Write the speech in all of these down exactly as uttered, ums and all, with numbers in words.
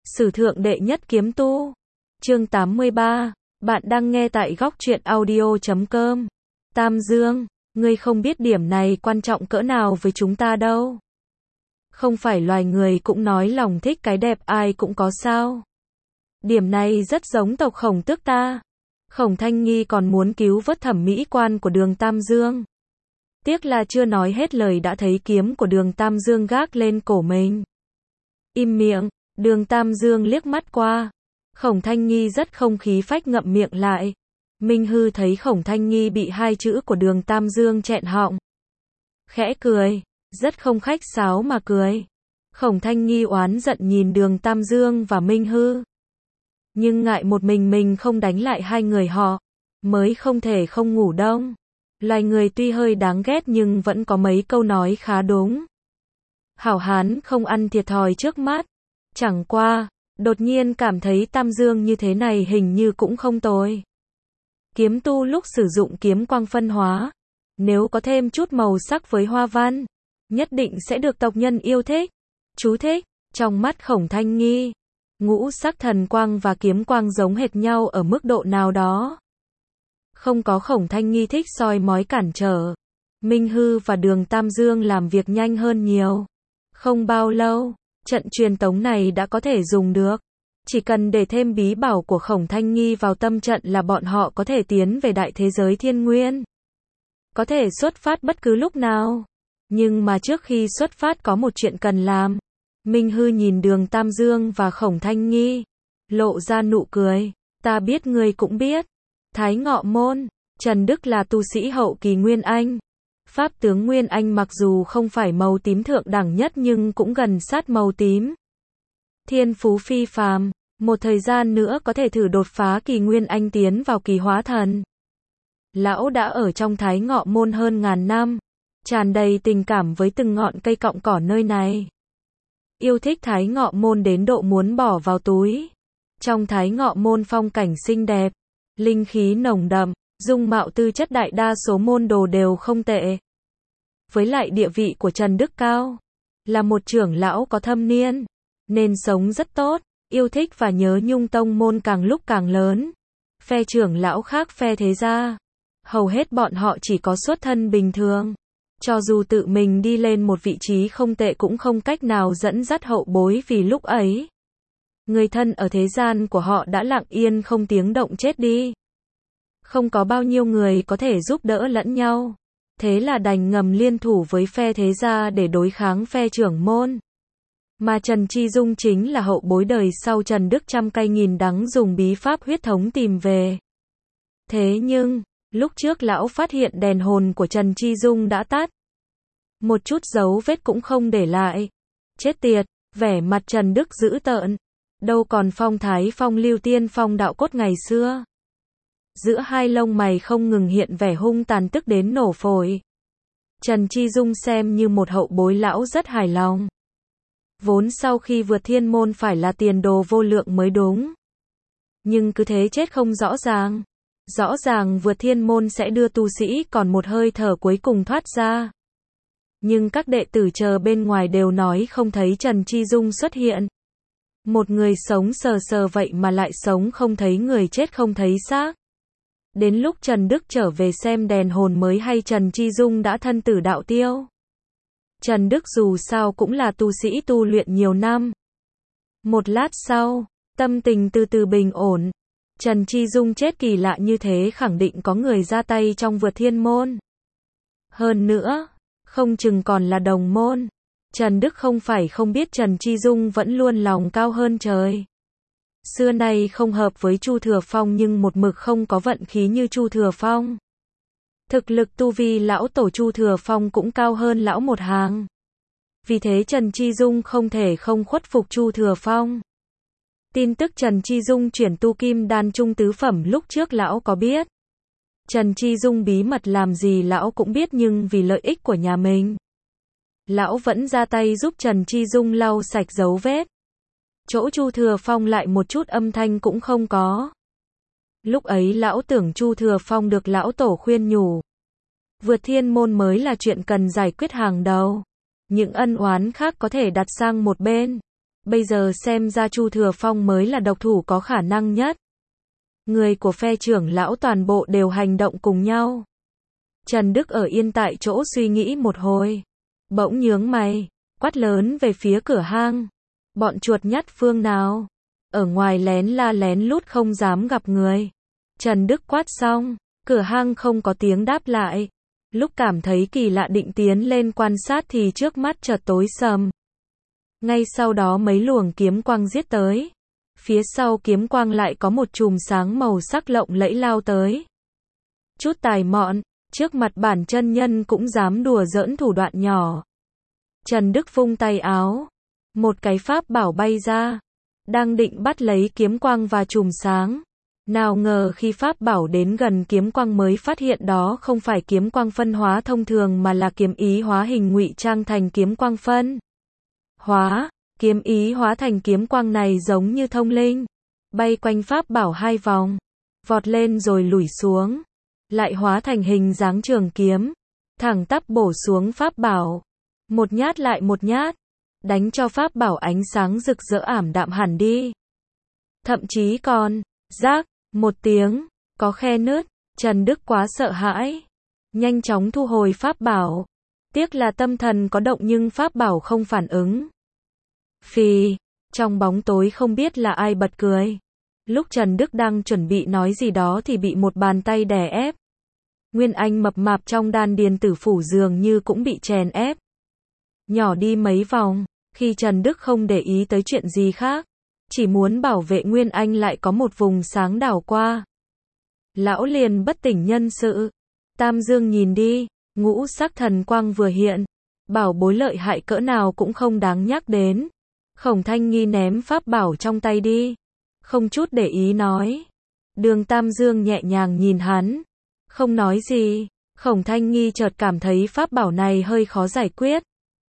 Sử thượng đệ nhất kiếm tu. Chương tám mươi ba. Bạn đang nghe tại góc truyện audio chấm com. Tam Dương, ngươi không biết điểm này quan trọng cỡ nào với chúng ta đâu. Không phải loài người cũng nói lòng thích cái đẹp ai cũng có sao. Điểm này rất giống tộc Khổng Tước ta. Khổng Thanh Nghi còn muốn cứu vớt thẩm mỹ quan của Đường Tam Dương. Tiếc là chưa nói hết lời đã thấy kiếm của Đường Tam Dương gác lên cổ mình. Im miệng, Đường Tam Dương liếc mắt qua. Khổng Thanh Nghi rất không khí phách ngậm miệng lại. Minh Hư thấy Khổng Thanh Nghi bị hai chữ của Đường Tam Dương chẹn họng. Khẽ cười, rất không khách sáo mà cười. Khổng Thanh Nghi oán giận nhìn Đường Tam Dương và Minh Hư. Nhưng ngại một mình mình không đánh lại hai người họ, mới không thể không ngủ đông. Loài người tuy hơi đáng ghét nhưng vẫn có mấy câu nói khá đúng. Hảo hán không ăn thiệt thòi trước mắt. Chẳng qua, đột nhiên cảm thấy Tam Dương như thế này hình như cũng không tồi. Kiếm tu lúc sử dụng kiếm quang phân hóa, nếu có thêm chút màu sắc với hoa văn, nhất định sẽ được tộc nhân yêu thích. Chú thích, trong mắt Khổng Thanh Nghi, ngũ sắc thần quang và kiếm quang giống hệt nhau ở mức độ nào đó. Không có Khổng Thanh Nghi thích soi mói cản trở. Minh Hư và Đường Tam Dương làm việc nhanh hơn nhiều. Không bao lâu, trận truyền tống này đã có thể dùng được. Chỉ cần để thêm bí bảo của Khổng Thanh Nghi vào tâm trận là bọn họ có thể tiến về đại thế giới thiên nguyên. Có thể xuất phát bất cứ lúc nào. Nhưng mà trước khi xuất phát có một chuyện cần làm. Minh Hư nhìn Đường Tam Dương và Khổng Thanh Nghi, lộ ra nụ cười. Ta biết ngươi cũng biết. Thái Ngọ Môn, Trần Đức là tu sĩ hậu kỳ Nguyên Anh. Pháp tướng Nguyên Anh mặc dù không phải màu tím thượng đẳng nhất nhưng cũng gần sát màu tím. Thiên phú phi phàm, một thời gian nữa có thể thử đột phá kỳ Nguyên Anh tiến vào kỳ hóa thần. Lão đã ở trong Thái Ngọ Môn hơn ngàn năm, tràn đầy tình cảm với từng ngọn cây cọng cỏ nơi này. Yêu thích Thái Ngọ Môn đến độ muốn bỏ vào túi. Trong Thái Ngọ Môn phong cảnh xinh đẹp, linh khí nồng đậm, dung mạo tư chất đại đa số môn đồ đều không tệ. Với lại địa vị của Trần Đức cao, là một trưởng lão có thâm niên, nên sống rất tốt, yêu thích và nhớ nhung tông môn càng lúc càng lớn. Phe trưởng lão khác phe thế gia, hầu hết bọn họ chỉ có xuất thân bình thường. Cho dù tự mình đi lên một vị trí không tệ cũng không cách nào dẫn dắt hậu bối vì lúc ấy. Người thân ở thế gian của họ đã lặng yên không tiếng động chết đi. Không có bao nhiêu người có thể giúp đỡ lẫn nhau. Thế là đành ngầm liên thủ với phe thế gia để đối kháng phe trưởng môn. Mà Trần Chi Dung chính là hậu bối đời sau Trần Đức trăm cay nghìn đắng dùng bí pháp huyết thống tìm về. Thế nhưng, lúc trước lão phát hiện đèn hồn của Trần Chi Dung đã tắt. Một chút dấu vết cũng không để lại. Chết tiệt, vẻ mặt Trần Đức dữ tợn. Đâu còn phong thái phong lưu tiên phong đạo cốt ngày xưa. Giữa hai lông mày không ngừng hiện vẻ hung tàn tức đến nổ phổi. Trần Chi Dung xem như một hậu bối lão rất hài lòng. Vốn sau khi vượt thiên môn phải là tiền đồ vô lượng mới đúng. Nhưng cứ thế chết không rõ ràng. Rõ ràng vượt thiên môn sẽ đưa tu sĩ còn một hơi thở cuối cùng thoát ra. Nhưng các đệ tử chờ bên ngoài đều nói không thấy Trần Chi Dung xuất hiện. Một người sống sờ sờ vậy mà lại sống không thấy người chết không thấy xác. Đến lúc Trần Đức trở về xem đèn hồn mới hay Trần Chi Dung đã thân tử đạo tiêu. Trần Đức dù sao cũng là tu sĩ tu luyện nhiều năm. Một lát sau, tâm tình từ từ bình ổn. Trần Chi Dung chết kỳ lạ như thế khẳng định có người ra tay trong vượt thiên môn. Hơn nữa, không chừng còn là đồng môn. Trần Đức không phải không biết Trần Chi Dung vẫn luôn lòng cao hơn trời. Xưa nay không hợp với Chu Thừa Phong nhưng một mực không có vận khí như Chu Thừa Phong. Thực lực tu vi lão tổ Chu Thừa Phong cũng cao hơn lão một hàng. Vì thế Trần Chi Dung không thể không khuất phục Chu Thừa Phong. Tin tức Trần Chi Dung chuyển tu kim đan trung tứ phẩm lúc trước lão có biết. Trần Chi Dung bí mật làm gì lão cũng biết nhưng vì lợi ích của nhà mình. Lão vẫn ra tay giúp Trần Chi Dung lau sạch dấu vết. Chỗ Chu Thừa Phong lại một chút âm thanh cũng không có. Lúc ấy lão tưởng Chu Thừa Phong được lão tổ khuyên nhủ. Vượt thiên môn mới là chuyện cần giải quyết hàng đầu. Những ân oán khác có thể đặt sang một bên. Bây giờ xem ra Chu Thừa Phong mới là độc thủ có khả năng nhất. Người của phe trưởng lão toàn bộ đều hành động cùng nhau. Trần Đức ở yên tại chỗ suy nghĩ một hồi. Bỗng nhướng mày, quát lớn về phía cửa hang. Bọn chuột nhắt phương nào? Ở ngoài lén la lén lút không dám gặp người. Trần Đức quát xong, cửa hang không có tiếng đáp lại. Lúc cảm thấy kỳ lạ định tiến lên quan sát thì trước mắt chợt tối sầm. Ngay sau đó mấy luồng kiếm quang giết tới. Phía sau kiếm quang lại có một chùm sáng màu sắc lộng lẫy lao tới. Chút tài mọn, trước mặt bản chân nhân cũng dám đùa giỡn thủ đoạn nhỏ. Trần Đức vung tay áo, một cái pháp bảo bay ra, đang định bắt lấy kiếm quang và chùm sáng. Nào ngờ khi pháp bảo đến gần kiếm quang mới phát hiện đó không phải kiếm quang phân hóa thông thường mà là kiếm ý hóa hình ngụy trang thành kiếm quang phân hóa. Kiếm ý hóa thành kiếm quang này giống như thông linh, bay quanh pháp bảo hai vòng, vọt lên rồi lủi xuống, lại hóa thành hình dáng trường kiếm, thẳng tắp bổ xuống pháp bảo, một nhát lại một nhát, đánh cho pháp bảo ánh sáng rực rỡ ảm đạm hẳn đi. Thậm chí còn, rác, một tiếng, có khe nứt, Trần Đức quá sợ hãi, nhanh chóng thu hồi pháp bảo, tiếc là tâm thần có động nhưng pháp bảo không phản ứng. Phì, trong bóng tối không biết là ai bật cười. Lúc Trần Đức đang chuẩn bị nói gì đó thì bị một bàn tay đè ép. Nguyên Anh mập mạp trong đan điền tử phủ dường như cũng bị chèn ép. Nhỏ đi mấy vòng, khi Trần Đức không để ý tới chuyện gì khác, chỉ muốn bảo vệ Nguyên Anh lại có một vùng sáng đảo qua. Lão liền bất tỉnh nhân sự. Tam Dương nhìn đi, ngũ sắc thần quang vừa hiện, bảo bối lợi hại cỡ nào cũng không đáng nhắc đến. Khổng Thanh Nghi ném pháp bảo trong tay đi, không chút để ý nói. Đường Tam Dương nhẹ nhàng nhìn hắn, không nói gì. Khổng Thanh Nghi chợt cảm thấy pháp bảo này hơi khó giải quyết.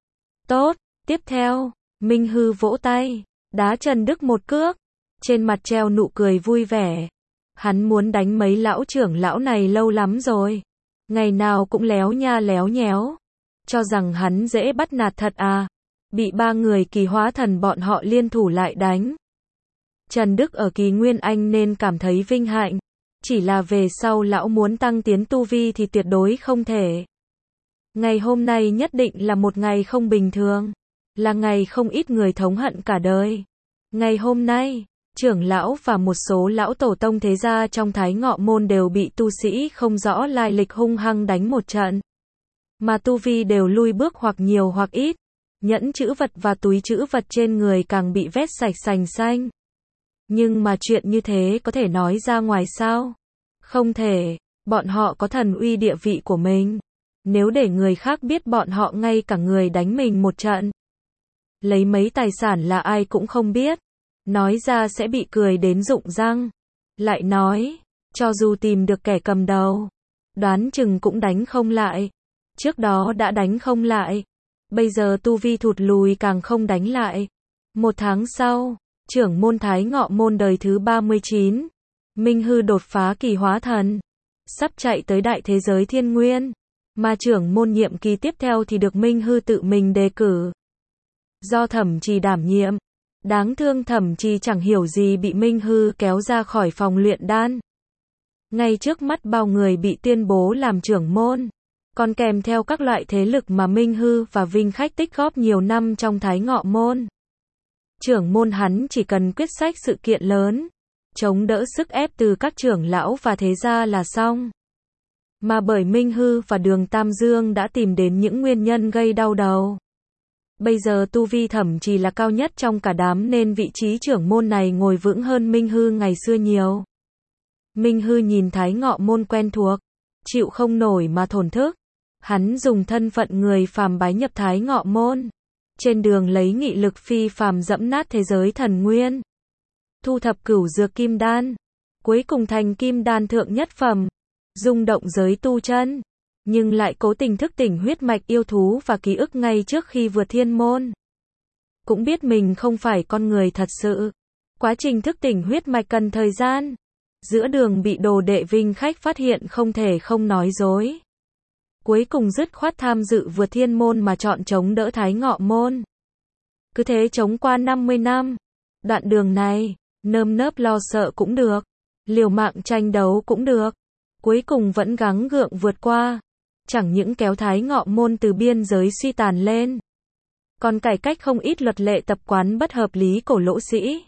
Tốt, tiếp theo, Minh Hư vỗ tay, đá Trần Đức một cước, trên mặt treo nụ cười vui vẻ. Hắn muốn đánh mấy lão trưởng lão này lâu lắm rồi, ngày nào cũng léo nha léo nhéo, cho rằng hắn dễ bắt nạt thật à. Bị ba người kỳ hóa thần bọn họ liên thủ lại đánh. Trần Đức ở kỳ Nguyên Anh nên cảm thấy vinh hạnh. Chỉ là về sau lão muốn tăng tiến tu vi thì tuyệt đối không thể. Ngày hôm nay nhất định là một ngày không bình thường. Là ngày không ít người thống hận cả đời. Ngày hôm nay, trưởng lão và một số lão tổ tông thế gia trong Thái Ngọ Môn đều bị tu sĩ không rõ lai lịch hung hăng đánh một trận. Mà tu vi đều lui bước hoặc nhiều hoặc ít. Nhẫn chữ vật và túi chữ vật trên người càng bị vét sạch sành xanh. Nhưng mà chuyện như thế có thể nói ra ngoài sao? Không thể, bọn họ có thần uy địa vị của mình. Nếu để người khác biết bọn họ ngay cả người đánh mình một trận. Lấy mấy tài sản là ai cũng không biết. Nói ra sẽ bị cười đến rụng răng. Lại nói, cho dù tìm được kẻ cầm đầu, đoán chừng cũng đánh không lại. Trước đó đã đánh không lại. Bây giờ tu vi thụt lùi càng không đánh lại. Một tháng sau, trưởng môn Thái Ngọ Môn đời thứ ba mươi chín, Minh Hư đột phá kỳ hóa thần, sắp chạy tới đại thế giới thiên nguyên, mà trưởng môn nhiệm kỳ tiếp theo thì được Minh Hư tự mình đề cử. Do Thẩm Trì đảm nhiệm, đáng thương Thẩm Trì chẳng hiểu gì bị Minh Hư kéo ra khỏi phòng luyện đan. Ngay trước mắt bao người bị tuyên bố làm trưởng môn. Còn kèm theo các loại thế lực mà Minh Hư và Vinh Khách tích góp nhiều năm trong Thái Ngọ Môn. Trưởng môn hắn chỉ cần quyết sách sự kiện lớn, chống đỡ sức ép từ các trưởng lão và thế gia là xong. Mà bởi Minh Hư và Đường Tam Dương đã tìm đến những nguyên nhân gây đau đầu. Bây giờ tu vi Thẩm Trì là cao nhất trong cả đám nên vị trí trưởng môn này ngồi vững hơn Minh Hư ngày xưa nhiều. Minh Hư nhìn Thái Ngọ Môn quen thuộc, chịu không nổi mà thổn thức. Hắn dùng thân phận người phàm bái nhập Thái Ngọ Môn, trên đường lấy nghị lực phi phàm dẫm nát thế giới thần nguyên, thu thập cửu dược kim đan, cuối cùng thành kim đan thượng nhất phẩm, rung động giới tu chân, nhưng lại cố tình thức tỉnh huyết mạch yêu thú và ký ức ngay trước khi vượt thiên môn. Cũng biết mình không phải con người thật sự, quá trình thức tỉnh huyết mạch cần thời gian. Giữa đường bị đồ đệ Vinh Khách phát hiện không thể không nói dối. Cuối cùng dứt khoát tham dự vượt thiên môn mà chọn chống đỡ Thái Ngọ Môn. Cứ thế chống qua năm mươi năm. Đoạn đường này, nơm nớp lo sợ cũng được, liều mạng tranh đấu cũng được. Cuối cùng vẫn gắng gượng vượt qua. Chẳng những kéo Thái Ngọ Môn từ biên giới suy tàn lên, còn cải cách không ít luật lệ tập quán bất hợp lý cổ lỗ sĩ.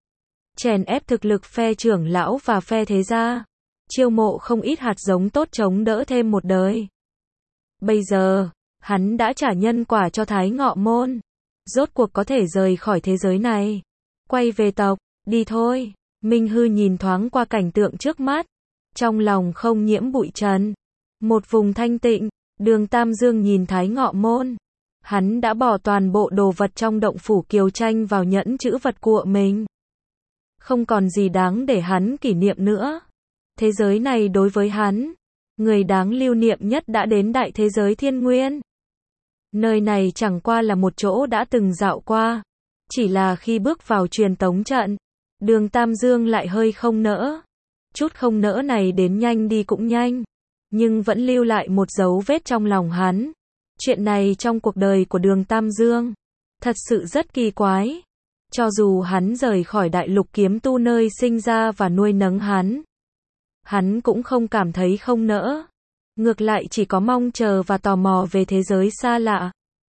Chèn ép thực lực phe trưởng lão và phe thế gia. Chiêu mộ không ít hạt giống tốt chống đỡ thêm một đời. Bây giờ, hắn đã trả nhân quả cho Thái Ngọ Môn. Rốt cuộc có thể rời khỏi thế giới này. Quay về tộc, đi thôi. Minh Hư nhìn thoáng qua cảnh tượng trước mắt. Trong lòng không nhiễm bụi trần. Một vùng thanh tịnh, Đường Tam Dương nhìn Thái Ngọ Môn. Hắn đã bỏ toàn bộ đồ vật trong động phủ Kiều Tranh vào nhẫn chữ vật của mình. Không còn gì đáng để hắn kỷ niệm nữa. Thế giới này đối với hắn, người đáng lưu niệm nhất đã đến đại thế giới Thiên Nguyên. Nơi này chẳng qua là một chỗ đã từng dạo qua. Chỉ là khi bước vào truyền tống trận, Đường Tam Dương lại hơi không nỡ. Chút không nỡ này đến nhanh đi cũng nhanh, nhưng vẫn lưu lại một dấu vết trong lòng hắn. Chuyện này trong cuộc đời của Đường Tam Dương, thật sự rất kỳ quái. Cho dù hắn rời khỏi đại lục kiếm tu nơi sinh ra và nuôi nấng hắn, hắn cũng không cảm thấy không nỡ. Ngược lại chỉ có mong chờ và tò mò về thế giới xa lạ.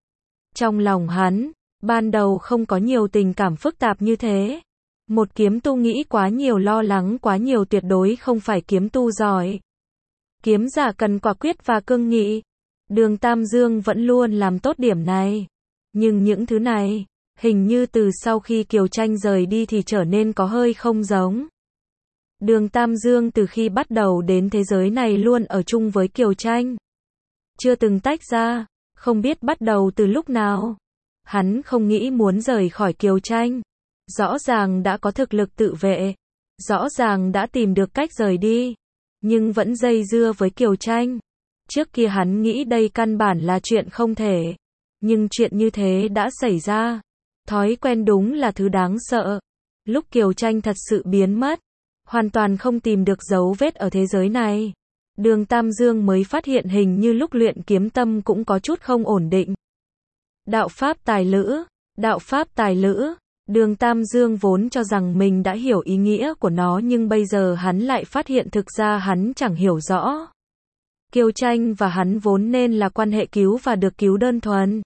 Trong lòng hắn, ban đầu không có nhiều tình cảm phức tạp như thế. Một kiếm tu nghĩ quá nhiều, lo lắng quá nhiều tuyệt đối không phải kiếm tu giỏi. Kiếm giả cần quả quyết và cương nghị. Đường Tam Dương vẫn luôn làm tốt điểm này. Nhưng những thứ này, hình như từ sau khi Kiều Tranh rời đi thì trở nên có hơi không giống. Đường Tam Dương từ khi bắt đầu đến thế giới này luôn ở chung với Kiều Tranh. Chưa từng tách ra, không biết bắt đầu từ lúc nào. Hắn không nghĩ muốn rời khỏi Kiều Tranh. Rõ ràng đã có thực lực tự vệ. Rõ ràng đã tìm được cách rời đi. Nhưng vẫn dây dưa với Kiều Tranh. Trước kia hắn nghĩ đây căn bản là chuyện không thể. Nhưng chuyện như thế đã xảy ra. Thói quen đúng là thứ đáng sợ. Lúc Kiều Tranh thật sự biến mất, hoàn toàn không tìm được dấu vết ở thế giới này, Đường Tam Dương mới phát hiện hình như lúc luyện kiếm tâm cũng có chút không ổn định. Đạo pháp tài lữ, đạo pháp tài lữ, Đường Tam Dương vốn cho rằng mình đã hiểu ý nghĩa của nó nhưng bây giờ hắn lại phát hiện thực ra hắn chẳng hiểu rõ. Kiều Tranh và hắn vốn nên là quan hệ cứu và được cứu đơn thuần.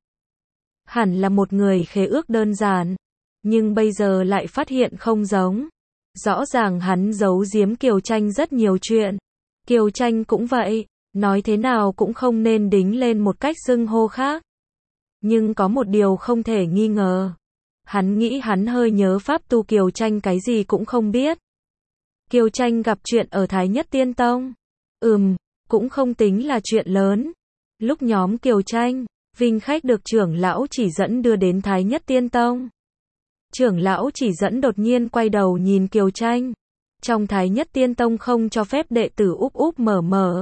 Hẳn là một người khế ước đơn giản, nhưng bây giờ lại phát hiện không giống. Rõ ràng hắn giấu giếm Kiều Tranh rất nhiều chuyện. Kiều Tranh cũng vậy, nói thế nào cũng không nên đính lên một cách xưng hô khác. Nhưng có một điều không thể nghi ngờ. Hắn nghĩ hắn hơi nhớ pháp tu Kiều Tranh cái gì cũng không biết. Kiều Tranh gặp chuyện ở Thái Nhất Tiên Tông. Ừm, cũng không tính là chuyện lớn. Lúc nhóm Kiều Tranh, Vinh Khách được trưởng lão chỉ dẫn đưa đến Thái Nhất Tiên Tông. Trưởng lão chỉ dẫn đột nhiên quay đầu nhìn Kiều Tranh. Trong Thái Nhất Tiên Tông không cho phép đệ tử úp úp mở mở.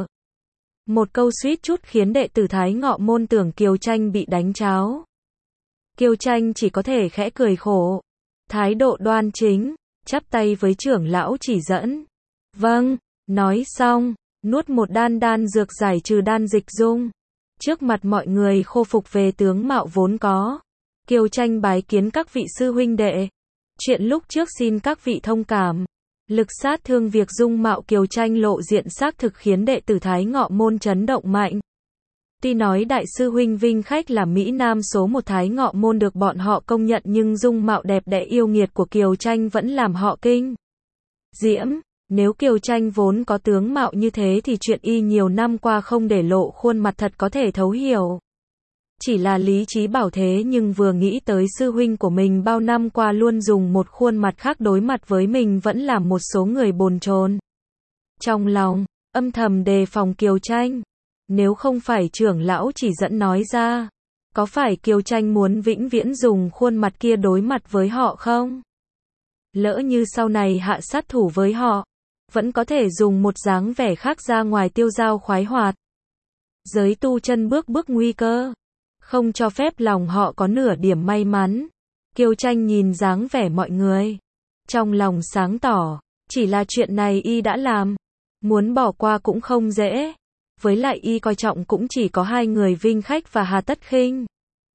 Một câu suýt chút khiến đệ tử Thái Ngọ Môn tưởng Kiều Tranh bị đánh cháo. Kiều Tranh chỉ có thể khẽ cười khổ. Thái độ đoan chính, chắp tay với trưởng lão chỉ dẫn. Vâng, nói xong, nuốt một đan đan dược giải trừ đan dịch dung. Trước mặt mọi người khôi phục về tướng mạo vốn có. Kiều Tranh bái kiến các vị sư huynh đệ. Chuyện lúc trước xin các vị thông cảm. Lực sát thương việc dung mạo Kiều Tranh lộ diện xác thực khiến đệ tử Thái Ngọ Môn chấn động mạnh. Tuy nói đại sư huynh Vinh Khách là Mỹ Nam số một Thái Ngọ Môn được bọn họ công nhận nhưng dung mạo đẹp đẽ yêu nghiệt của Kiều Tranh vẫn làm họ kinh diễm. Nếu Kiều Tranh vốn có tướng mạo như thế thì chuyện y nhiều năm qua không để lộ khuôn mặt thật có thể thấu hiểu. Chỉ là lý trí bảo thế nhưng vừa nghĩ tới sư huynh của mình bao năm qua luôn dùng một khuôn mặt khác đối mặt với mình vẫn làm một số người bồn chồn. Trong lòng, âm thầm đề phòng Kiều Tranh. Nếu không phải trưởng lão chỉ dẫn nói ra, có phải Kiều Tranh muốn vĩnh viễn dùng khuôn mặt kia đối mặt với họ không? Lỡ như sau này hạ sát thủ với họ, vẫn có thể dùng một dáng vẻ khác ra ngoài tiêu dao khoái hoạt. Giới tu chân bước bước nguy cơ, không cho phép lòng họ có nửa điểm may mắn. Kiều Tranh nhìn dáng vẻ mọi người, trong lòng sáng tỏ, chỉ là chuyện này y đã làm, muốn bỏ qua cũng không dễ. Với lại y coi trọng cũng chỉ có hai người Vinh Khách và Hà Tất Khinh.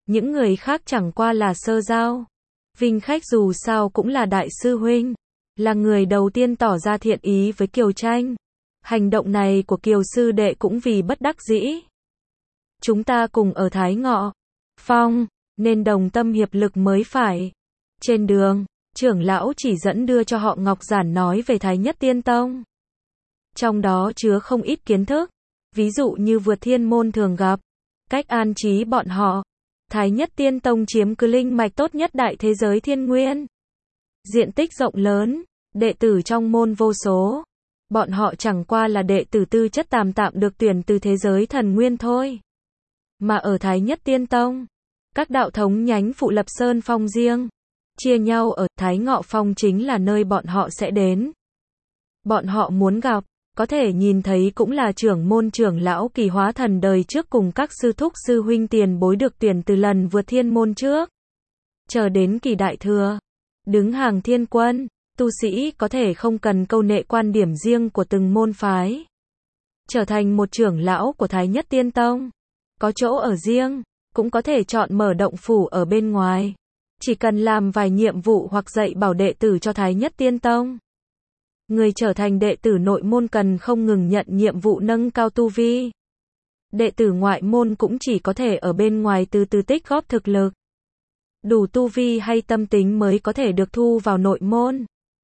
Những người khác chẳng qua là sơ giao. Vinh Khách dù sao cũng là đại sư huynh, là người đầu tiên tỏ ra thiện ý với Kiều Tranh. Hành động này của Kiều sư đệ cũng vì bất đắc dĩ. Chúng ta cùng ở Thái Ngọ Phong, nên đồng tâm hiệp lực mới phải. Trên đường, trưởng lão chỉ dẫn đưa cho họ ngọc giản nói về Thái Nhất Tiên Tông. Trong đó chứa không ít kiến thức, ví dụ như vượt thiên môn thường gặp, cách an trí bọn họ. Thái Nhất Tiên Tông chiếm cứ linh mạch tốt nhất đại thế giới thiên nguyên. Diện tích rộng lớn, đệ tử trong môn vô số. Bọn họ chẳng qua là đệ tử tư chất tạm tạm được tuyển từ thế giới thần nguyên thôi. Mà ở Thái Nhất Tiên Tông, các đạo thống nhánh phụ lập sơn phong riêng, chia nhau ở Thái Ngọ Phong chính là nơi bọn họ sẽ đến. Bọn họ muốn gặp, có thể nhìn thấy cũng là trưởng môn trưởng lão Kỳ Hóa Thần đời trước cùng các sư thúc sư huynh tiền bối được tuyển từ lần vượt thiên môn trước. Chờ đến kỳ đại thừa, đứng hàng thiên quân, tu sĩ có thể không cần câu nệ quan điểm riêng của từng môn phái. Trở thành một trưởng lão của Thái Nhất Tiên Tông, có chỗ ở riêng, cũng có thể chọn mở động phủ ở bên ngoài. Chỉ cần làm vài nhiệm vụ hoặc dạy bảo đệ tử cho Thái Nhất Tiên Tông. Người trở thành đệ tử nội môn cần không ngừng nhận nhiệm vụ nâng cao tu vi. Đệ tử ngoại môn cũng chỉ có thể ở bên ngoài từ từ tích góp thực lực. Đủ tu vi hay tâm tính mới có thể được thu vào nội môn.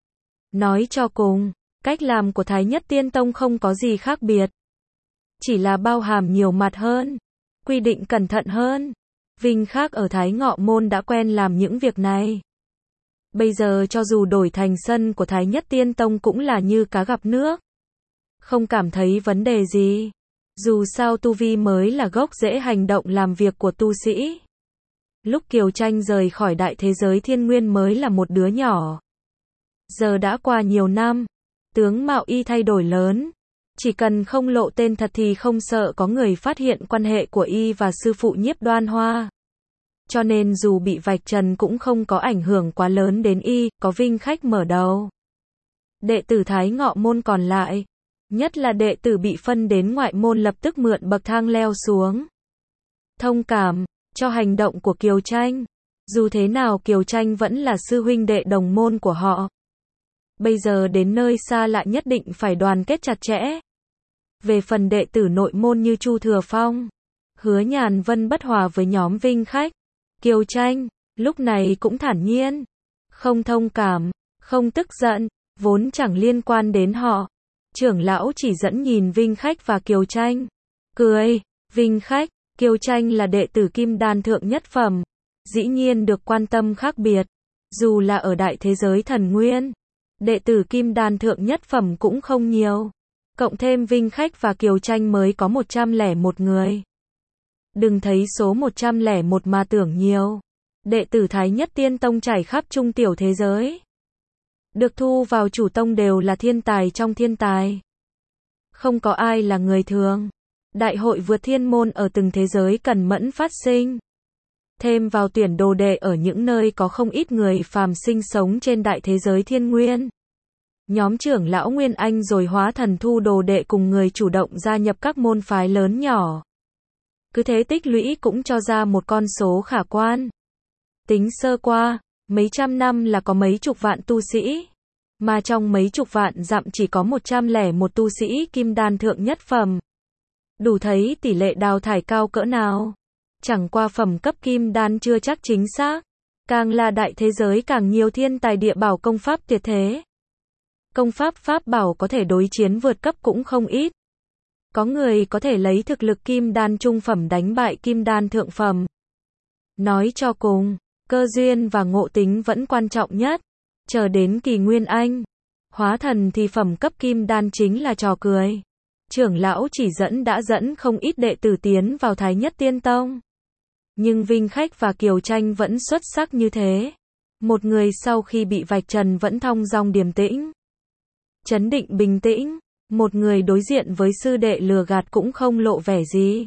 Nói cho cùng, cách làm của Thái Nhất Tiên Tông không có gì khác biệt. Chỉ là bao hàm nhiều mặt hơn, quy định cẩn thận hơn. Vinh Khác ở Thái Ngọ Môn đã quen làm những việc này. Bây giờ cho dù đổi thành sân của Thái Nhất Tiên Tông cũng là như cá gặp nước. Không cảm thấy vấn đề gì. Dù sao tu vi mới là gốc rễ hành động làm việc của tu sĩ. Lúc Kiều Tranh rời khỏi đại thế giới thiên nguyên mới là một đứa nhỏ. Giờ đã qua nhiều năm, tướng mạo y thay đổi lớn. Chỉ cần không lộ tên thật thì không sợ có người phát hiện quan hệ của y và sư phụ Nhiếp Đoan Hoa. Cho nên dù bị vạch trần cũng không có ảnh hưởng quá lớn đến y, có Vinh Khách mở đầu. Đệ tử Thái Ngọ Môn còn lại, nhất là đệ tử bị phân đến ngoại môn lập tức mượn bậc thang leo xuống. Thông cảm cho hành động của Kiều Tranh. Dù thế nào Kiều Tranh vẫn là sư huynh đệ đồng môn của họ. Bây giờ đến nơi xa lạ nhất định phải đoàn kết chặt chẽ. Về phần đệ tử nội môn như Chu Thừa Phong, Hứa Nhàn Vân bất hòa với nhóm Vinh Khách, Kiều Tranh, lúc này cũng thản nhiên. Không thông cảm, không tức giận, vốn chẳng liên quan đến họ. Trưởng lão chỉ dẫn nhìn Vinh Khách và Kiều Tranh. Cười, Vinh Khách, Kiều Tranh là đệ tử kim đan thượng nhất phẩm. Dĩ nhiên được quan tâm khác biệt. Dù là ở đại thế giới thần nguyên, đệ tử kim đan thượng nhất phẩm cũng không nhiều. Cộng thêm Vinh Khách và Kiều Tranh mới có một trăm lẻ một người. Đừng thấy số một trăm lẻ một mà tưởng nhiều. Đệ tử Thái Nhất Tiên Tông trải khắp trung tiểu thế giới. Được thu vào chủ tông đều là thiên tài trong thiên tài. Không có ai là người thường. Đại hội vượt thiên môn ở từng thế giới cần mẫn phát sinh. Thêm vào tuyển đồ đệ ở những nơi có không ít người phàm sinh sống trên đại thế giới thiên nguyên. Nhóm trưởng lão Nguyên Anh rồi hóa thần thu đồ đệ cùng người chủ động gia nhập các môn phái lớn nhỏ. Cứ thế tích lũy cũng cho ra một con số khả quan. Tính sơ qua, mấy trăm năm là có mấy chục vạn tu sĩ. Mà trong mấy chục vạn dặm chỉ có một trăm lẻ một tu sĩ kim đan thượng nhất phẩm. Đủ thấy tỷ lệ đào thải cao cỡ nào. Chẳng qua phẩm cấp kim đan chưa chắc chính xác. Càng là đại thế giới càng nhiều thiên tài địa bảo công pháp tuyệt thế. Công pháp pháp bảo có thể đối chiến vượt cấp cũng không ít. Có người có thể lấy thực lực kim đan trung phẩm đánh bại kim đan thượng phẩm. Nói cho cùng, cơ duyên và ngộ tính vẫn quan trọng nhất. Chờ đến kỳ Nguyên Anh, hóa thần thì phẩm cấp kim đan chính là trò cười. Trưởng lão chỉ dẫn đã dẫn không ít đệ tử tiến vào Thái Nhất Tiên Tông. Nhưng Vinh Khách và Kiều Tranh vẫn xuất sắc như thế. Một người sau khi bị vạch trần vẫn thong dong điềm tĩnh. Chấn định bình tĩnh. Một người đối diện với sư đệ lừa gạt cũng không lộ vẻ gì.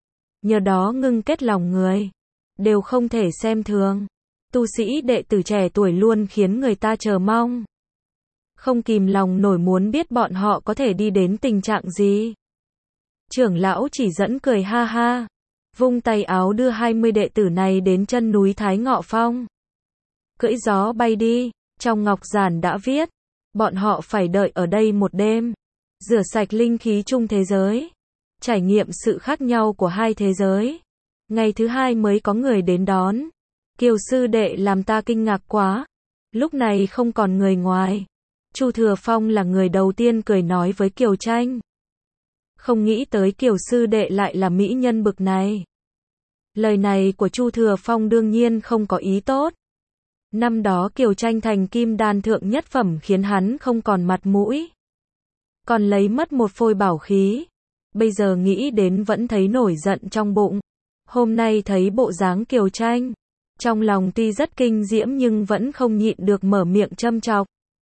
Nhờ đó ngưng kết lòng người. Đều không thể xem thường. Tu sĩ đệ tử trẻ tuổi luôn khiến người ta chờ mong. Không kìm lòng nổi muốn biết bọn họ có thể đi đến tình trạng gì. Trưởng lão chỉ dẫn cười ha ha. vung tay áo đưa hai mươi đệ tử này đến chân núi Thái Ngọ Phong. Cưỡi gió bay đi, trong ngọc giản đã viết, bọn họ phải đợi ở đây một đêm, rửa sạch linh khí chung thế giới, trải nghiệm sự khác nhau của hai thế giới. Ngày thứ hai mới có người đến đón. Kiều sư đệ làm ta kinh ngạc quá. Lúc này không còn người ngoài. Chu Thừa Phong là người đầu tiên cười nói với Kiều Tranh. Không nghĩ tới Kiều sư đệ lại là mỹ nhân bực này. Lời này của Chu Thừa Phong đương nhiên không có ý tốt. Năm đó Kiều Tranh thành kim đan thượng nhất phẩm khiến hắn không còn mặt mũi. Còn lấy mất một phôi bảo khí. Bây giờ nghĩ đến vẫn thấy nổi giận trong bụng. Hôm nay thấy bộ dáng Kiều Tranh, trong lòng tuy rất kinh diễm nhưng vẫn không nhịn được mở miệng châm chọc.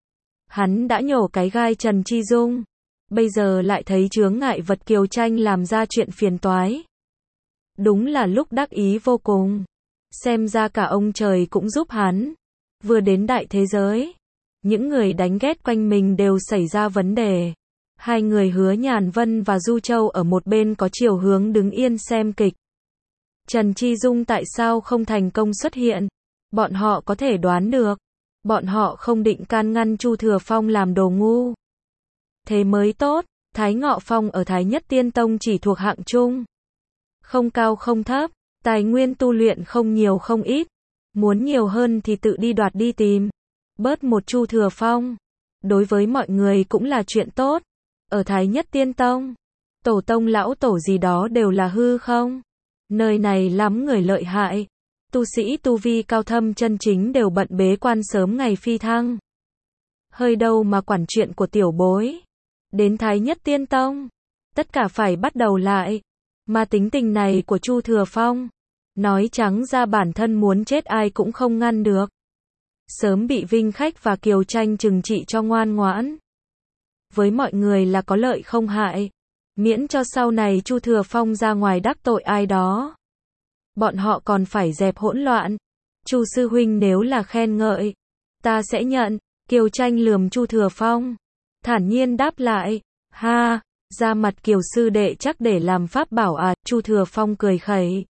Hắn đã nhổ cái gai Trần Chi Dung, bây giờ lại thấy chướng ngại vật Kiều Tranh làm ra chuyện phiền toái. Đúng là lúc đắc ý vô cùng. Xem ra cả ông trời cũng giúp hắn. Vừa đến đại thế giới, những người đánh ghét quanh mình đều xảy ra vấn đề. Hai người Hứa Nhàn Vân và Du Châu ở một bên có chiều hướng đứng yên xem kịch. Trần Chi Dung tại sao không thành công xuất hiện? Bọn họ có thể đoán được. Bọn họ không định can ngăn Chu Thừa Phong làm đồ ngu. Thế mới tốt, Thái Ngọ Phong ở Thái Nhất Tiên Tông chỉ thuộc hạng trung. Không cao không thấp, tài nguyên tu luyện không nhiều không ít. Muốn nhiều hơn thì tự đi đoạt đi tìm. Bớt một Chu Thừa Phong. Đối với mọi người cũng là chuyện tốt. Ở Thái Nhất Tiên Tông, tổ tông lão tổ gì đó đều là hư không. Nơi này lắm người lợi hại. Tu sĩ tu vi cao thâm chân chính đều bận bế quan sớm ngày phi thăng. Hơi đâu mà quản chuyện của tiểu bối. Đến Thái Nhất Tiên Tông, tất cả phải bắt đầu lại. Mà tính tình này của Chu Thừa Phong, nói trắng ra bản thân muốn chết ai cũng không ngăn được. Sớm bị Vinh Khách và Kiều Tranh trừng trị cho ngoan ngoãn. Với mọi người là có lợi không hại. Miễn cho sau này Chu Thừa Phong ra ngoài đắc tội ai đó. Bọn họ còn phải dẹp hỗn loạn. Chu sư huynh nếu là khen ngợi, ta sẽ nhận. Kiều Tranh lườm Chu Thừa Phong, thản nhiên đáp lại, ha, ra mặt Kiều sư đệ chắc để làm pháp bảo à. Chu Thừa Phong cười khẩy,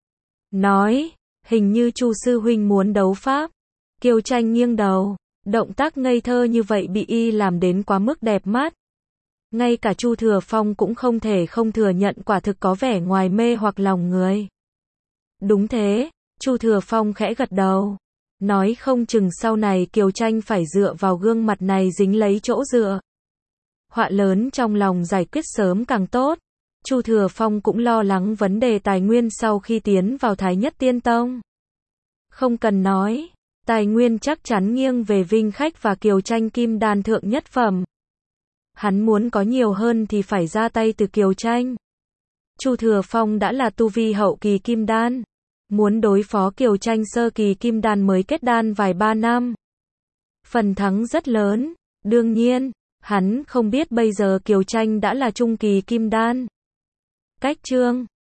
nói, hình như Chu sư huynh muốn đấu pháp. Kiều Tranh nghiêng đầu, động tác ngây thơ như vậy bị y làm đến quá mức đẹp mắt. Ngay cả Chu Thừa Phong cũng không thể không thừa nhận quả thực có vẻ ngoài mê hoặc lòng người. Đúng thế, Chu Thừa Phong khẽ gật đầu. Nói không chừng sau này Kiều Tranh phải dựa vào gương mặt này dính lấy chỗ dựa. Họa lớn trong lòng giải quyết sớm càng tốt. Chu Thừa Phong cũng lo lắng vấn đề tài nguyên sau khi tiến vào Thái Nhất Tiên Tông. Không cần nói, tài nguyên chắc chắn nghiêng về Vinh Khách và Kiều Tranh kim đan thượng nhất phẩm. Hắn muốn có nhiều hơn thì phải ra tay từ Kiều Tranh. Chu Thừa Phong đã là tu vi hậu kỳ kim đan. Muốn đối phó Kiều Tranh sơ kỳ kim đan mới kết đan vài ba năm. Phần thắng rất lớn. Đương nhiên, hắn không biết bây giờ Kiều Tranh đã là trung kỳ kim đan. Cách chương